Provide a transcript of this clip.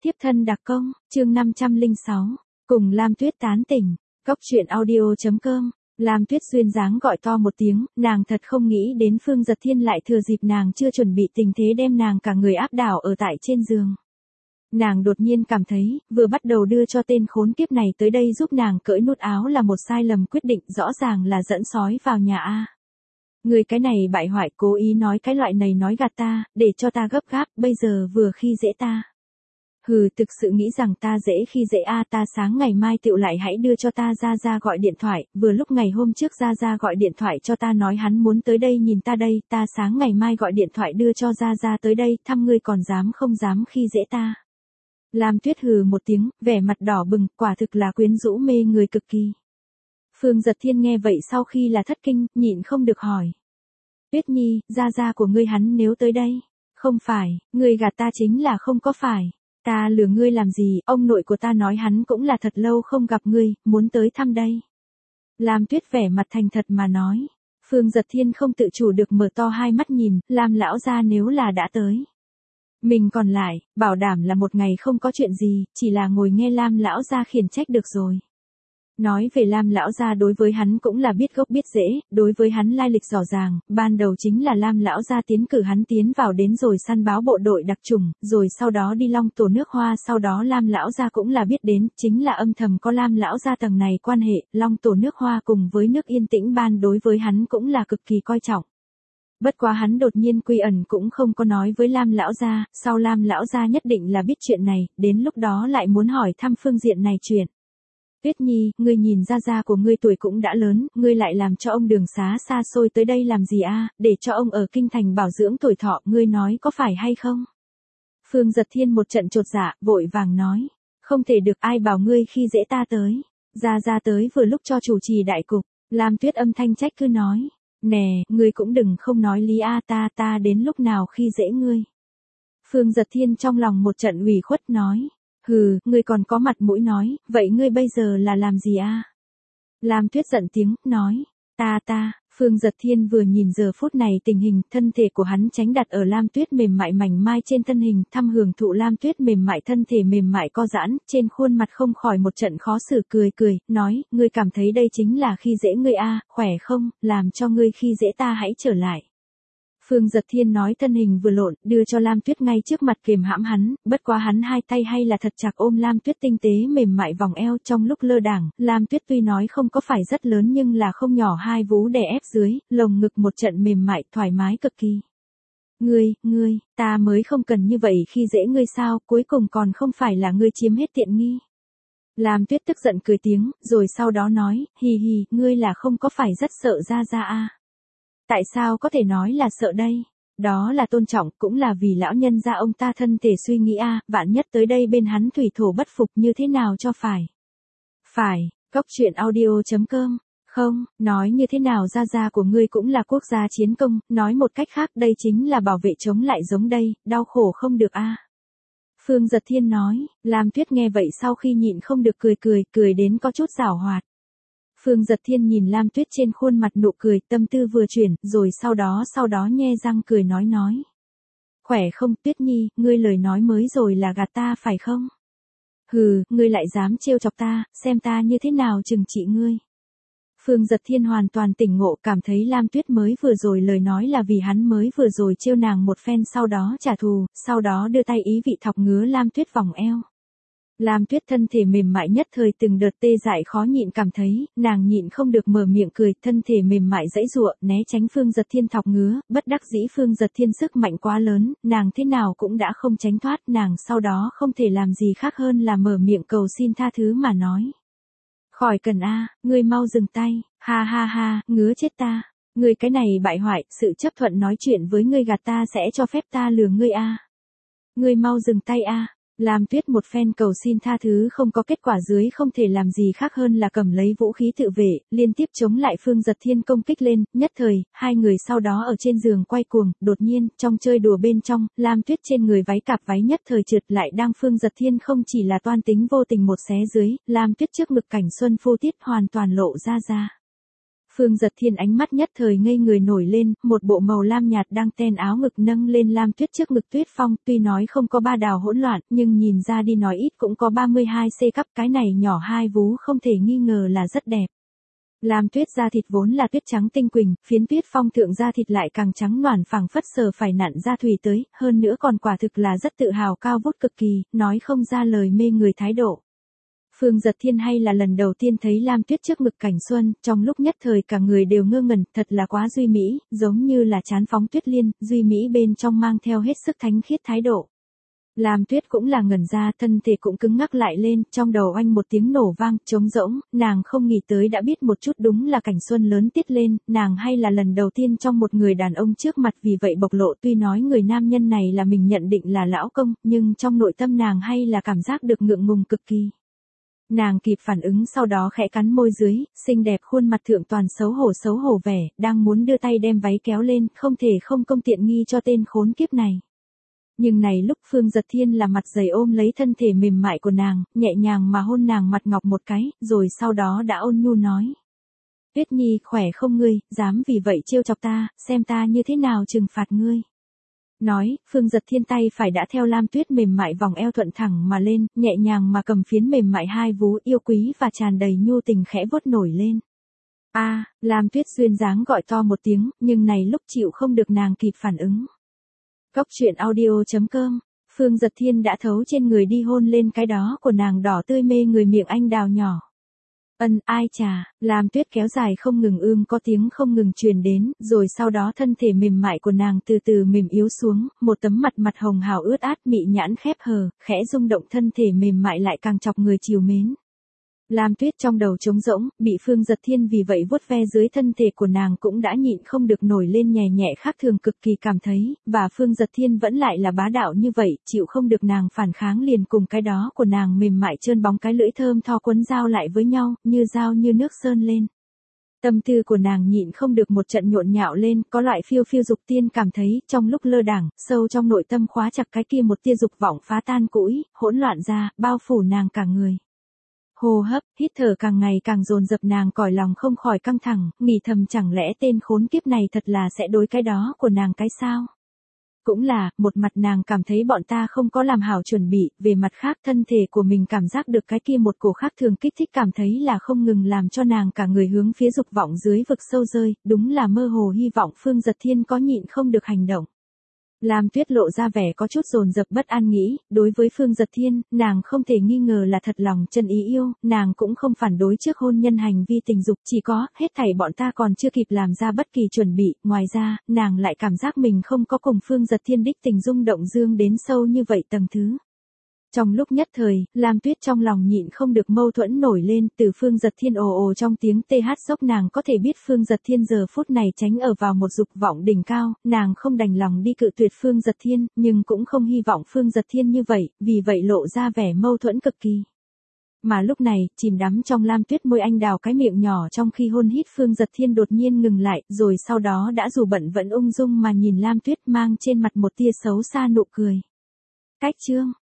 Tiếp thân đặc công, chương 506, cùng Lam Tuyết tán tỉnh, Cốc truyện audio.com, Lam Tuyết duyên dáng gọi to một tiếng, nàng thật không nghĩ đến Phương Giật Thiên lại thừa dịp nàng chưa chuẩn bị tình thế đem nàng cả người áp đảo ở tại trên giường. Nàng đột nhiên cảm thấy, vừa bắt đầu đưa cho tên khốn kiếp này tới đây giúp nàng cởi nút áo là một sai lầm quyết định, rõ ràng là dẫn sói vào nhà a. Người cái này bại hoại cố ý nói cái loại này nói gạt ta, để cho ta gấp gáp, bây giờ vừa khi dễ ta. Hừ, thực sự nghĩ rằng ta dễ khi dễ a, ta sáng ngày mai tựu lại hãy đưa cho ta ra gọi điện thoại, vừa lúc ngày hôm trước ra gọi điện thoại cho ta nói hắn muốn tới đây nhìn ta đây, ta sáng ngày mai gọi điện thoại đưa cho ra tới đây, thăm ngươi còn dám không dám khi dễ ta. Lam Tuyết hừ một tiếng, vẻ mặt đỏ bừng, quả thực là quyến rũ mê người cực kỳ. Phương Giật Thiên nghe vậy sau khi là thất kinh, nhịn không được hỏi. Tuyết Nhi, ra của ngươi hắn nếu tới đây. Không phải, ngươi gạt ta chính là không có phải. Ta lừa ngươi làm gì, ông nội của ta nói hắn cũng là thật lâu không gặp ngươi, muốn tới thăm đây. Lam Tuyết vẻ mặt thành thật mà nói. Phương Giật Thiên không tự chủ được mở to hai mắt nhìn, Lam lão gia nếu là đã tới. Mình còn lại, bảo đảm là một ngày không có chuyện gì, chỉ là ngồi nghe Lam lão gia khiển trách được rồi. Nói về Lam lão gia đối với hắn cũng là biết gốc biết rễ, đối với hắn lai lịch rõ ràng, ban đầu chính là Lam lão gia tiến cử hắn tiến vào đến rồi săn báo bộ đội đặc chủng, rồi sau đó đi Long Tổ nước Hoa, sau đó Lam lão gia cũng là biết đến, chính là âm thầm có Lam lão gia tầng này quan hệ, Long Tổ nước Hoa cùng với nước Yên Tĩnh ban đối với hắn cũng là cực kỳ coi trọng. Bất quá hắn đột nhiên quy ẩn cũng không có nói với Lam lão gia, sau Lam lão gia nhất định là biết chuyện này, đến lúc đó lại muốn hỏi thăm phương diện này chuyện. Tuyết Nhi, ngươi nhìn ra của ngươi tuổi cũng đã lớn, ngươi lại làm cho ông đường xá xa xôi tới đây làm gì a, để cho ông ở kinh thành bảo dưỡng tuổi thọ, ngươi nói có phải hay không? Phương Giật Thiên một trận chột dạ, vội vàng nói, không thể được, ai bảo ngươi khi dễ ta tới. Ra tới vừa lúc cho chủ trì đại cục, Lam Tuyết âm thanh trách cứ nói, nè, ngươi cũng đừng không nói lý a, ta đến lúc nào khi dễ ngươi. Phương Giật Thiên trong lòng một trận ủy khuất nói. Hừ, ngươi còn có mặt mũi nói, vậy ngươi bây giờ là làm gì a? Lam Tuyết giận tiếng, nói, ta, Phương Giật Thiên vừa nhìn giờ phút này tình hình, thân thể của hắn tránh đặt ở Lam Tuyết mềm mại mảnh mai trên thân hình, thăm hưởng thụ Lam Tuyết mềm mại thân thể mềm mại co giãn, trên khuôn mặt không khỏi một trận khó xử cười, nói, ngươi cảm thấy đây chính là khi dễ ngươi a, khỏe không, làm cho ngươi khi dễ ta hãy trở lại. Phương Giật Thiên nói thân hình vừa lộn, đưa cho Lam Tuyết ngay trước mặt kềm hãm hắn, bất quá hắn hai tay hay là thật chặt ôm Lam Tuyết tinh tế mềm mại vòng eo, trong lúc lơ đảng, Lam Tuyết tuy nói không có phải rất lớn nhưng là không nhỏ, hai vú đè ép dưới, lồng ngực một trận mềm mại, thoải mái cực kỳ. Ngươi, ta mới không cần như vậy khi dễ ngươi sao, cuối cùng còn không phải là ngươi chiếm hết tiện nghi. Lam Tuyết tức giận cười tiếng, rồi sau đó nói, hì, ngươi là không có phải rất sợ ra a. Tại sao có thể nói là sợ đây? Đó là tôn trọng, cũng là vì lão nhân gia ông ta thân thể suy nghĩ a, vạn nhất tới đây bên hắn thủy thổ bất phục như thế nào cho phải. Phải, Cốc truyện audio.com, không, nói như thế nào gia của ngươi cũng là quốc gia chiến công, nói một cách khác đây chính là bảo vệ chống lại giống đây, đau khổ không được a. Phương Giật Thiên nói, Lam Tuyết nghe vậy sau khi nhịn không được cười đến có chút giảo hoạt. Phương Giật Thiên nhìn Lam Tuyết trên khuôn mặt nụ cười, tâm tư vừa chuyển, rồi sau đó nhe răng cười nói. Khỏe không Tuyết Nhi, ngươi lời nói mới rồi là gạt ta phải không? Hừ, ngươi lại dám trêu chọc ta, xem ta như thế nào trừng trị ngươi. Phương Giật Thiên hoàn toàn tỉnh ngộ, cảm thấy Lam Tuyết mới vừa rồi lời nói là vì hắn mới vừa rồi trêu nàng một phen sau đó trả thù, sau đó đưa tay ý vị thọc ngứa Lam Tuyết vòng eo. Lam Tuyết thân thể mềm mại nhất thời từng đợt tê dại khó nhịn cảm thấy, nàng nhịn không được mở miệng cười, thân thể mềm mại giãy giụa, né tránh Phương Giật Thiên thọc ngứa, bất đắc dĩ Phương Giật Thiên sức mạnh quá lớn, nàng thế nào cũng đã không tránh thoát, nàng sau đó không thể làm gì khác hơn là mở miệng cầu xin tha thứ mà nói. Khỏi cần a, ngươi mau dừng tay, ha, ngứa chết ta, ngươi cái này bại hoại, sự chấp thuận nói chuyện với ngươi gạt ta sẽ cho phép ta lừa ngươi a. Ngươi mau dừng tay a. Lam Tuyết một phen cầu xin tha thứ không có kết quả dưới không thể làm gì khác hơn là cầm lấy vũ khí tự vệ, liên tiếp chống lại Phương Giật Thiên công kích lên, nhất thời, hai người sau đó ở trên giường quay cuồng, đột nhiên, trong chơi đùa bên trong, Lam Tuyết trên người váy cạp váy nhất thời trượt lại đang Phương Giật Thiên không chỉ là toan tính vô tình một xé dưới, Lam Tuyết trước ngực cảnh xuân phô tiết hoàn toàn lộ ra. Phương Giật Thiên ánh mắt nhất thời ngây người nổi lên, một bộ màu lam nhạt đang ten áo ngực nâng lên Lam Tuyết trước ngực Tuyết Phong, tuy nói không có ba đào hỗn loạn, nhưng nhìn ra đi nói ít cũng có 32C cấp, cái này nhỏ hai vú không thể nghi ngờ là rất đẹp. Lam Tuyết da thịt vốn là tuyết trắng tinh quỳnh, phiến Tuyết Phong thượng da thịt lại càng trắng noản phẳng phất sờ phải nặn ra thủy tới, hơn nữa còn quả thực là rất tự hào cao vút cực kỳ, nói không ra lời mê người thái độ. Phương Giật Thiên hay là lần đầu tiên thấy Lam Tuyết trước ngực cảnh xuân, trong lúc nhất thời cả người đều ngơ ngẩn, thật là quá duy mỹ, giống như là chán phóng tuyết liên, duy mỹ bên trong mang theo hết sức thánh khiết thái độ. Lam Tuyết cũng là ngẩn ra, thân thể cũng cứng ngắc lại lên, trong đầu oanh một tiếng nổ vang, trống rỗng, nàng không nghĩ tới đã biết một chút đúng là cảnh xuân lớn tiết lên, nàng hay là lần đầu tiên trong một người đàn ông trước mặt vì vậy bộc lộ, tuy nói người nam nhân này là mình nhận định là lão công, nhưng trong nội tâm nàng hay là cảm giác được ngượng ngùng cực kỳ. Nàng kịp phản ứng sau đó khẽ cắn môi dưới, xinh đẹp khuôn mặt thượng toàn xấu hổ vẻ, đang muốn đưa tay đem váy kéo lên, không thể không công tiện nghi cho tên khốn kiếp này. Nhưng này lúc Phương Giật Thiên là mặt dày ôm lấy thân thể mềm mại của nàng, nhẹ nhàng mà hôn nàng mặt ngọc một cái, rồi sau đó đã ôn nhu nói. Tuyết Nhi khỏe không ngươi, dám vì vậy trêu chọc ta, xem ta như thế nào trừng phạt ngươi. Nói, Phương Giật Thiên tay phải đã theo Lam Tuyết mềm mại vòng eo thuận thẳng mà lên, nhẹ nhàng mà cầm phiến mềm mại hai vú yêu quý và tràn đầy nhu tình khẽ vuốt nổi lên. Lam Tuyết duyên dáng gọi to một tiếng, nhưng này lúc chịu không được nàng kịp phản ứng. Cốc truyện audio.com, Phương Giật Thiên đã thấu trên người đi hôn lên cái đó của nàng đỏ tươi mê người miệng anh đào nhỏ. Ai chà, Lam Tuyết kéo dài không ngừng có tiếng không ngừng truyền đến, rồi sau đó thân thể mềm mại của nàng từ từ mềm yếu xuống, một tấm mặt hồng hào ướt át mị nhãn khép hờ, khẽ rung động thân thể mềm mại lại càng chọc người chiều mến. Lam Tuyết trong đầu trống rỗng, bị Phương Giật Thiên vì vậy vuốt ve dưới thân thể của nàng cũng đã nhịn không được nổi lên nhẹ khác thường cực kỳ cảm thấy, và Phương Giật Thiên vẫn lại là bá đạo như vậy, chịu không được nàng phản kháng liền cùng cái đó của nàng mềm mại trơn bóng cái lưỡi thơm tho quấn dao lại với nhau, như dao như nước sơn lên. Tâm tư của nàng nhịn không được một trận nhộn nhạo lên, có loại phiêu dục tiên cảm thấy, trong lúc lơ đảng, sâu trong nội tâm khóa chặt cái kia một tia dục vọng phá tan cũi, hỗn loạn ra, bao phủ nàng cả người. Hô hấp, hít thở càng ngày càng dồn dập nàng còi lòng không khỏi căng thẳng, nghĩ thầm chẳng lẽ tên khốn kiếp này thật là sẽ đối cái đó của nàng cái sao? Cũng là, một mặt nàng cảm thấy bọn ta không có làm hảo chuẩn bị, về mặt khác thân thể của mình cảm giác được cái kia một cổ khác thường kích thích cảm thấy là không ngừng làm cho nàng cả người hướng phía dục vọng dưới vực sâu rơi, đúng là mơ hồ hy vọng Phương Giật Thiên có nhịn không được hành động. Lam Tuyết lộ ra vẻ có chút dồn dập bất an nghĩ, đối với Phương Giật Thiên, nàng không thể nghi ngờ là thật lòng chân ý yêu, nàng cũng không phản đối trước hôn nhân hành vi tình dục, chỉ có, hết thảy bọn ta còn chưa kịp làm ra bất kỳ chuẩn bị, ngoài ra, nàng lại cảm giác mình không có cùng Phương Giật Thiên đích tình rung động dương đến sâu như vậy tầng thứ. Trong lúc nhất thời, Lam Tuyết trong lòng nhịn không được mâu thuẫn nổi lên, từ Phương Giật Thiên ồ trong tiếng TH sốc nàng có thể biết Phương Giật Thiên giờ phút này tránh ở vào một dục vọng đỉnh cao, nàng không đành lòng đi cự tuyệt Phương Giật Thiên, nhưng cũng không hy vọng Phương Giật Thiên như vậy, vì vậy lộ ra vẻ mâu thuẫn cực kỳ. Mà lúc này, chìm đắm trong Lam Tuyết môi anh đào cái miệng nhỏ trong khi hôn hít Phương Giật Thiên đột nhiên ngừng lại, rồi sau đó đã dù bận vẫn ung dung mà nhìn Lam Tuyết mang trên mặt một tia xấu xa nụ cười. Cách chương